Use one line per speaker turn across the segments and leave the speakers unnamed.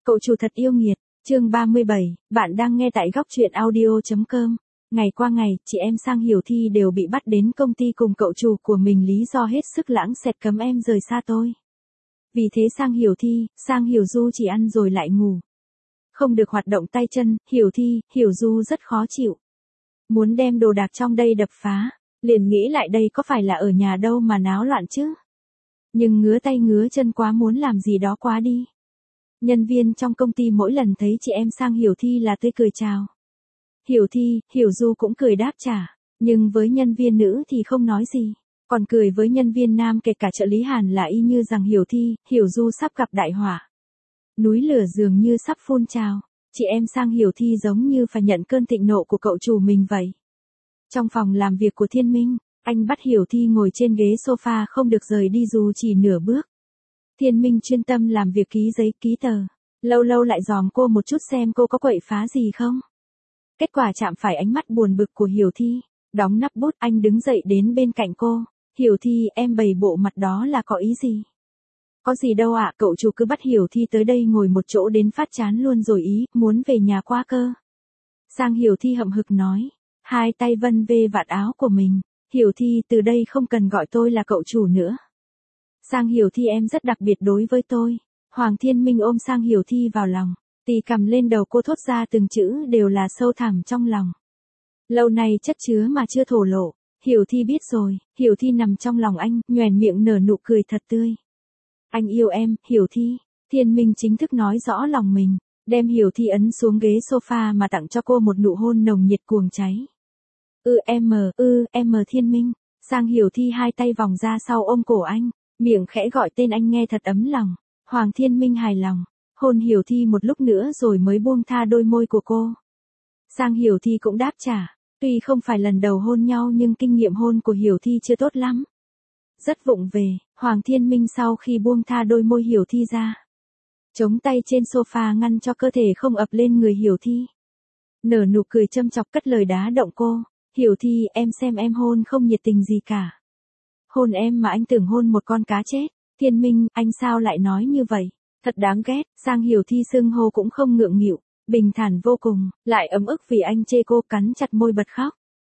Cậu chủ thật yêu nghiệt, chương 37, bạn đang nghe tại góc truyện audio.com. Ngày qua ngày, chị em Sang Hiểu Thi đều bị bắt đến công ty cùng cậu chủ của mình lý do hết sức lãng xẹt cấm em rời xa tôi. Vì thế Sang Hiểu Thi, Sang Hiểu Du chỉ ăn rồi lại ngủ. Không được hoạt động tay chân, Hiểu Thi, Hiểu Du rất khó chịu. Muốn đem đồ đạc trong đây đập phá, liền nghĩ lại đây có phải là ở nhà đâu mà náo loạn chứ. Nhưng ngứa tay ngứa chân quá muốn làm gì đó quá đi. Nhân viên trong công ty mỗi lần thấy chị em Sang Hiểu Thi là tươi cười chào. Hiểu Thi, Hiểu Du cũng cười đáp trả, nhưng với nhân viên nữ thì không nói gì. Còn cười với nhân viên nam kể cả trợ lý Hàn là y như rằng Hiểu Thi, Hiểu Du sắp gặp đại họa. Núi lửa dường như sắp phun trào, chị em Sang Hiểu Thi giống như phải nhận cơn thịnh nộ của cậu chủ mình vậy. Trong phòng làm việc của Thiên Minh, anh bắt Hiểu Thi ngồi trên ghế sofa không được rời đi dù chỉ nửa bước. Thiên Minh chuyên tâm làm việc ký giấy ký tờ, lâu lâu lại dòm cô một chút xem cô có quậy phá gì không. Kết quả chạm phải ánh mắt buồn bực của Hiểu Thi, đóng nắp bút anh đứng dậy đến bên cạnh cô. Hiểu Thi, em bày bộ mặt đó là có ý gì? Có gì đâu ạ, cậu chủ cứ bắt Hiểu Thi tới đây ngồi một chỗ đến phát chán luôn rồi ý, muốn về nhà qua cơ. Sang Hiểu Thi hậm hực nói, hai tay vân vê vạt áo của mình. Hiểu Thi, từ đây không cần gọi tôi là cậu chủ nữa. Sang Hiểu Thi, em rất đặc biệt đối với tôi. Hoàng Thiên Minh ôm Sang Hiểu Thi vào lòng, tì cầm lên đầu cô thốt ra từng chữ đều là sâu thẳm trong lòng. Lâu nay chất chứa mà chưa thổ lộ, Hiểu Thi biết rồi. Hiểu Thi nằm trong lòng anh, nhoẻn miệng nở nụ cười thật tươi. Anh yêu em, Hiểu Thi. Thiên Minh chính thức nói rõ lòng mình, đem Hiểu Thi ấn xuống ghế sofa mà tặng cho cô một nụ hôn nồng nhiệt cuồng cháy. Em Thiên Minh. Sang Hiểu Thi hai tay vòng ra sau ôm cổ anh, miệng khẽ gọi tên anh nghe thật ấm lòng. Hoàng Thiên Minh hài lòng, hôn Hiểu Thi một lúc nữa rồi mới buông tha đôi môi của cô. Sang Hiểu Thi cũng đáp trả, tuy không phải lần đầu hôn nhau nhưng kinh nghiệm hôn của Hiểu Thi chưa tốt lắm. Rất vụng về, Hoàng Thiên Minh sau khi buông tha đôi môi Hiểu Thi ra, chống tay trên sofa ngăn cho cơ thể không ập lên người Hiểu Thi. Nở nụ cười châm chọc cất lời đá động cô. Hiểu Thi, em xem em hôn không nhiệt tình gì cả. Hôn em mà anh tưởng hôn một con cá chết. Thiên Minh, anh sao lại nói như vậy? Thật đáng ghét. Sang Hiểu Thi xưng hô cũng không ngượng nghịu, bình thản vô cùng, lại ấm ức vì anh chê cô, cắn chặt môi bật khóc.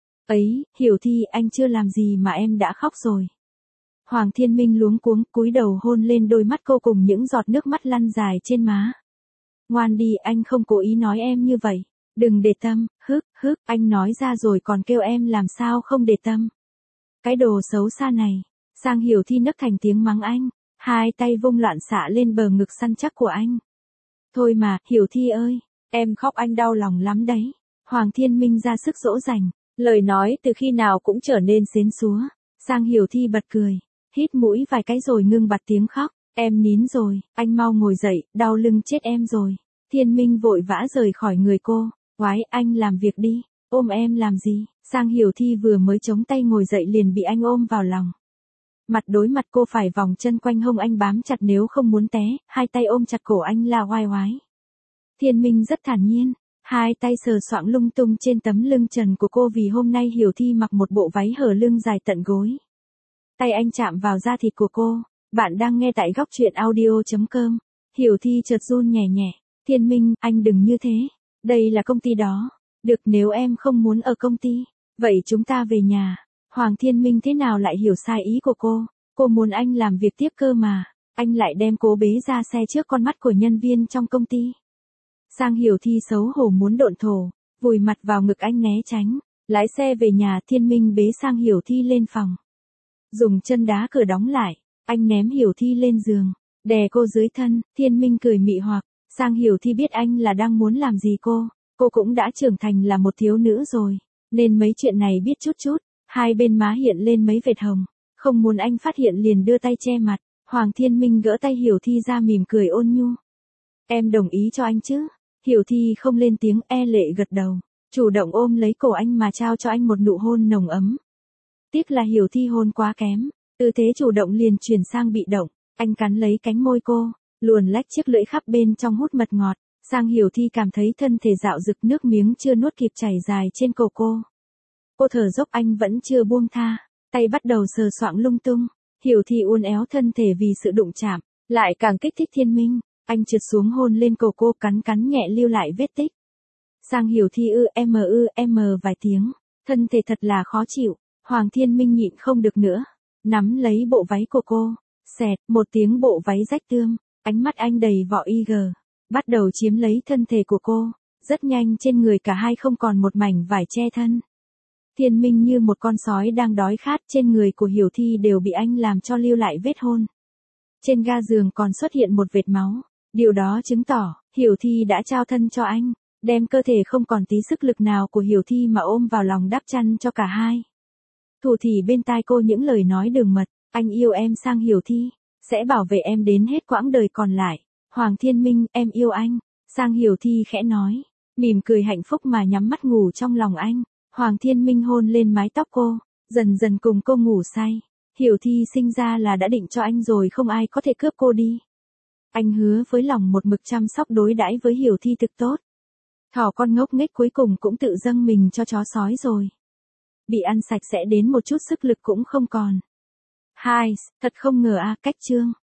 Ấy, Hiểu Thi, anh chưa làm gì mà em đã khóc rồi. Hoàng Thiên Minh luống cuống cúi đầu hôn lên đôi mắt cô cùng những giọt nước mắt lăn dài trên má. Ngoan đi, anh không cố ý nói em như vậy. Đừng để tâm, anh nói ra rồi còn kêu em làm sao không để tâm. Cái đồ xấu xa này. Sang Hiểu Thi nấc thành tiếng mắng anh, hai tay vung loạn xạ lên bờ ngực săn chắc của anh. Thôi mà, Hiểu Thi ơi, em khóc anh đau lòng lắm đấy. Hoàng Thiên Minh ra sức dỗ dành, lời nói từ khi nào cũng trở nên xến xúa. Sang Hiểu Thi bật cười, hít mũi vài cái rồi ngưng bặt tiếng khóc. Em nín rồi, anh mau ngồi dậy, đau lưng chết em rồi. Thiên Minh vội vã rời khỏi người cô. Oái, anh làm việc đi, ôm em làm gì? Sang Hiểu Thi vừa mới chống tay ngồi dậy liền bị anh ôm vào lòng. Mặt đối mặt cô phải vòng chân quanh hông anh bám chặt nếu không muốn té, hai tay ôm chặt cổ anh là oai oái. Thiên Minh rất thản nhiên, hai tay sờ soạng lung tung trên tấm lưng trần của cô vì hôm nay Hiểu Thi mặc một bộ váy hở lưng dài tận gối. Tay anh chạm vào da thịt của cô. Bạn đang nghe tại góc truyện audio.com. Hiểu Thi chợt run nhẹ nhẹ. Thiên Minh, anh đừng như thế. Đây là công ty đó. Được, nếu em không muốn ở công ty, vậy chúng ta về nhà. Hoàng Thiên Minh thế nào lại hiểu sai ý của cô. Cô muốn anh làm việc tiếp cơ mà. Anh lại đem cô bế ra xe trước con mắt của nhân viên trong công ty. Sang Hiểu Thi xấu hổ muốn độn thổ, vùi mặt vào ngực anh né tránh. Lái xe về nhà. Thiên Minh bế Sang Hiểu Thi lên phòng, dùng chân đá cửa đóng lại. Anh ném Hiểu Thi lên giường, đè cô dưới thân. Thiên Minh cười mị hoặc. Sang Hiểu Thi biết anh là đang muốn làm gì cô cũng đã trưởng thành là một thiếu nữ rồi, nên mấy chuyện này biết chút chút. Hai bên má hiện lên mấy vệt hồng, không muốn anh phát hiện liền đưa tay che mặt. Hoàng Thiên Minh gỡ tay Hiểu Thi ra mỉm cười ôn nhu. Em đồng ý cho anh chứ? Hiểu Thi không lên tiếng, e lệ gật đầu, chủ động ôm lấy cổ anh mà trao cho anh một nụ hôn nồng ấm. Tiếc là Hiểu Thi hôn quá kém, tư thế chủ động liền chuyển sang bị động. Anh cắn lấy cánh môi cô, luồn lách chiếc lưỡi khắp bên trong hút mật ngọt. Sang Hiểu Thi cảm thấy thân thể dạo dực, nước miếng chưa nuốt kịp chảy dài trên cổ cô. Cô thở dốc, anh vẫn chưa buông tha, tay bắt đầu sờ soạng lung tung. Hiểu Thi uốn éo thân thể vì sự đụng chạm, lại càng kích thích Thiên Minh. Anh trượt xuống hôn lên cổ cô, cắn cắn nhẹ lưu lại vết tích. Sang Hiểu Thi vài tiếng, thân thể thật là khó chịu. Hoàng Thiên Minh nhịn không được nữa, nắm lấy bộ váy của cô, xẹt một tiếng bộ váy rách tươm, ánh mắt anh đầy vỏ IG, bắt đầu chiếm lấy thân thể của cô. Rất nhanh trên người cả hai không còn một mảnh vải che thân. Thiên Minh như một con sói đang đói khát, trên người của Hiểu Thi đều bị anh làm cho lưu lại vết hôn. Trên ga giường còn xuất hiện một vệt máu, điều đó chứng tỏ Hiểu Thi đã trao thân cho anh, đem cơ thể không còn tí sức lực nào của Hiểu Thi mà ôm vào lòng đắp chăn cho cả hai. Thủ thỉ bên tai cô những lời nói đường mật, anh yêu em Sang Hiểu Thi, sẽ bảo vệ em đến hết quãng đời còn lại. Hoàng Thiên Minh, em yêu anh. Sang Hiểu Thi khẽ nói, mỉm cười hạnh phúc mà nhắm mắt ngủ trong lòng anh. Hoàng Thiên Minh hôn lên mái tóc cô, dần dần cùng cô ngủ say. Hiểu Thi sinh ra là đã định cho anh rồi, không ai có thể cướp cô đi. Anh hứa với lòng một mực chăm sóc đối đãi với Hiểu Thi thực tốt. Thỏ con ngốc nghếch cuối cùng cũng tự dâng mình cho chó sói rồi. Bị ăn sạch sẽ đến một chút sức lực cũng không còn. Hai, thật không ngờ cách chương.